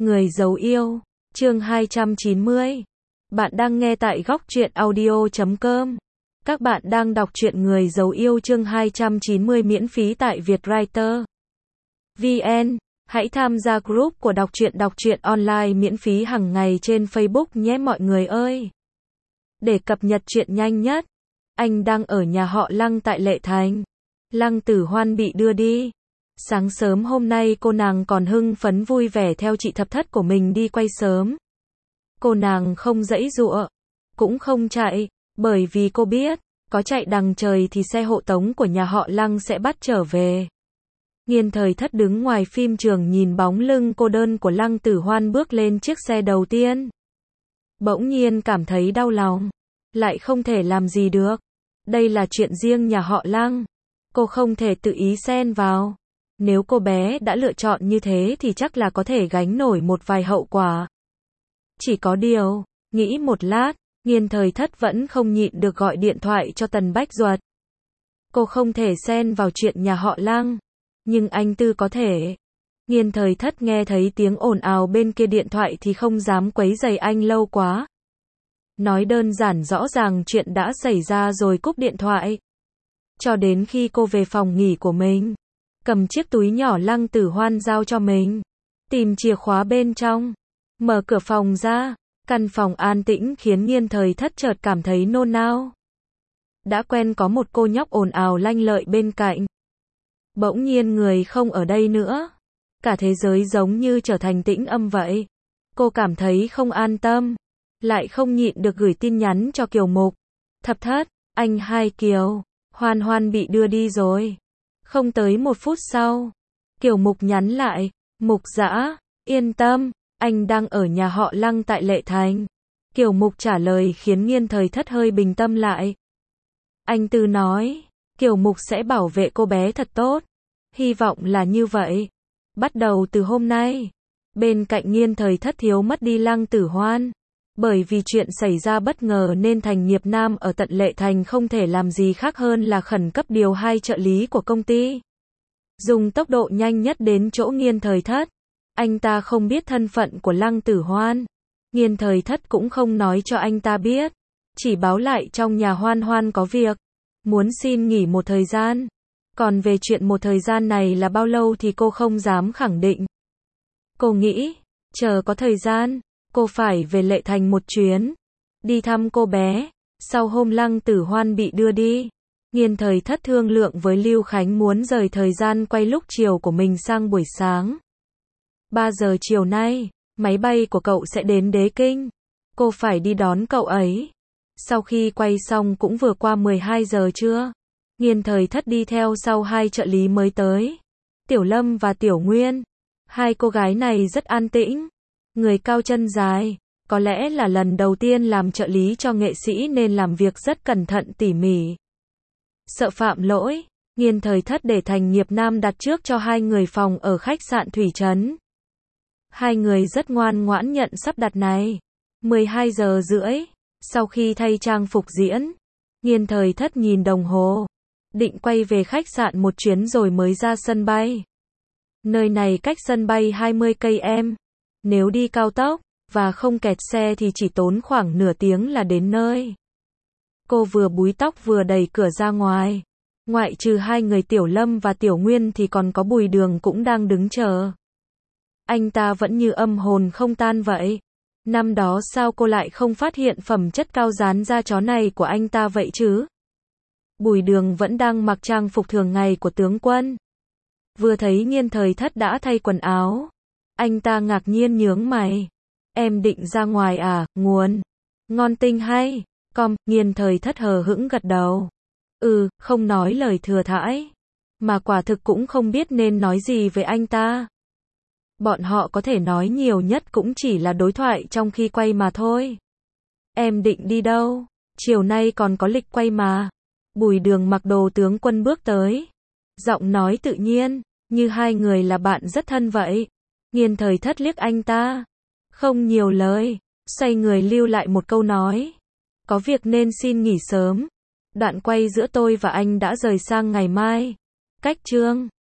Người giấu yêu, chương 290. Bạn đang nghe tại góc truyện audio.com. Các bạn đang đọc truyện Người giấu yêu chương 290 miễn phí tại Vietwriter VN. Hãy tham gia group của đọc truyện online miễn phí hàng ngày trên Facebook nhé mọi người ơi. Để cập nhật truyện nhanh nhất, anh đang ở nhà họ Lăng tại Lệ Thành. Lăng Tử Hoan bị đưa đi. Sáng sớm hôm nay cô nàng còn hưng phấn vui vẻ theo chị thập thất của mình đi quay sớm. Cô nàng không giãy giụa, cũng không chạy, bởi vì cô biết, có chạy đằng trời thì xe hộ tống của nhà họ Lăng sẽ bắt trở về. Nghiên Thời Thất đứng ngoài phim trường nhìn bóng lưng cô đơn của Lăng Tử Hoan bước lên chiếc xe đầu tiên. Bỗng nhiên cảm thấy đau lòng, lại không thể làm gì được. Đây là chuyện riêng nhà họ Lăng, cô không thể tự ý xen vào. Nếu cô bé đã lựa chọn như thế thì chắc là có thể gánh nổi một vài hậu quả. Chỉ có điều, nghĩ một lát, Nghiên Thời Thất vẫn không nhịn được gọi điện thoại cho Tần Bách Duật. Cô không thể xen vào chuyện nhà họ Lăng, nhưng anh Tư có thể. Nghiên Thời Thất nghe thấy tiếng ồn ào bên kia điện thoại thì không dám quấy rầy anh lâu quá. Nói đơn giản rõ ràng chuyện đã xảy ra rồi cúp điện thoại. Cho đến khi cô về phòng nghỉ của mình, cầm chiếc túi nhỏ Lăng Tử Hoan giao cho mình, tìm chìa khóa bên trong, mở cửa phòng ra. Căn phòng an tĩnh khiến Nghiên Thời Thất chợt cảm thấy nôn nao. Đã quen có một cô nhóc ồn ào lanh lợi bên cạnh. Bỗng nhiên người không ở đây nữa. Cả thế giới giống như trở thành tĩnh âm vậy. Cô cảm thấy không an tâm. Lại không nhịn được gửi tin nhắn cho Kiều Mục. Thập Thất, anh hai Kiều, Hoan Hoan bị đưa đi rồi. Không tới 1 phút sau, Kiều Mục nhắn lại, Mục Dã, yên tâm, anh đang ở nhà họ Lăng tại Lệ Thành. Kiều Mục trả lời khiến Nghiên Thời Thất hơi bình tâm lại. Anh Tư nói, Kiều Mục sẽ bảo vệ cô bé thật tốt. Hy vọng là như vậy. Bắt đầu từ hôm nay, bên cạnh Nghiên Thời Thất thiếu mất đi Lăng Tử Hoan. Bởi vì chuyện xảy ra bất ngờ nên Thành Nghiệp Nam ở tận Lệ Thành không thể làm gì khác hơn là khẩn cấp điều 2 trợ lý của công ty. Dùng tốc độ nhanh nhất đến chỗ Nghiên Thời Thất. Anh ta không biết thân phận của Lăng Tử Hoan. Nghiên Thời Thất cũng không nói cho anh ta biết. Chỉ báo lại trong nhà Hoan Hoan có việc. Muốn xin nghỉ một thời gian. Còn về chuyện một thời gian này là bao lâu thì cô không dám khẳng định. Cô nghĩ, chờ có thời gian, cô phải về Lệ Thành một chuyến. Đi thăm cô bé. Sau hôm Lăng Tử Hoan bị đưa đi, Nghiên Thời Thất thương lượng với Lưu Khánh muốn rời thời gian quay lúc chiều của mình sang buổi sáng. 3 giờ chiều nay, máy bay của cậu sẽ đến Đế Kinh. Cô phải đi đón cậu ấy. Sau khi quay xong cũng vừa qua 12 giờ trưa. Nghiên Thời Thất đi theo sau 2 trợ lý mới tới. Tiểu Lâm và Tiểu Nguyên. 2 cô gái này rất an tĩnh. Người cao chân dài. Có lẽ là lần đầu tiên làm trợ lý cho nghệ sĩ nên làm việc rất cẩn thận tỉ mỉ. Sợ phạm lỗi, Nghiên Thời Thất để Thành Nghiệp Nam đặt trước cho 2 người phòng ở khách sạn Thủy Trấn. 2 người rất ngoan ngoãn nhận sắp đặt này. 12 giờ rưỡi, sau khi thay trang phục diễn, Nghiên Thời Thất nhìn đồng hồ, định quay về khách sạn một chuyến rồi mới ra sân bay. Nơi này cách sân bay 20 km. Nếu đi cao tốc và không kẹt xe thì chỉ tốn khoảng nửa tiếng là đến nơi. Cô vừa búi tóc vừa đẩy cửa ra ngoài. Ngoại trừ 2 người Tiểu Lâm và Tiểu Nguyên thì còn có Bùi Đường cũng đang đứng chờ. Anh ta vẫn như âm hồn không tan vậy. Năm đó sao cô lại không phát hiện phẩm chất cao dán da chó này của anh ta vậy chứ? Bùi Đường vẫn đang mặc trang phục thường ngày của tướng quân. Vừa thấy Nghiên Thời Thất đã thay quần áo, anh ta ngạc nhiên nhướng mày. Em định ra ngoài à, Nguồn? Ngon tinh hay? Nghiên Thời Thất hờ hững gật đầu. Không nói lời thừa thãi. Mà quả thực cũng không biết nên nói gì với anh ta. Bọn họ có thể nói nhiều nhất cũng chỉ là đối thoại trong khi quay mà thôi. Em định đi đâu? Chiều nay còn có lịch quay mà. Bùi Đường mặc đồ tướng quân bước tới. Giọng nói tự nhiên, như 2 người là bạn rất thân vậy. Nghiên Thời Thất liếc anh ta. Không nhiều lời, xoay người lưu lại một câu nói. Có việc nên xin nghỉ sớm. Đoạn quay giữa tôi và anh đã rời sang ngày mai. Cách chương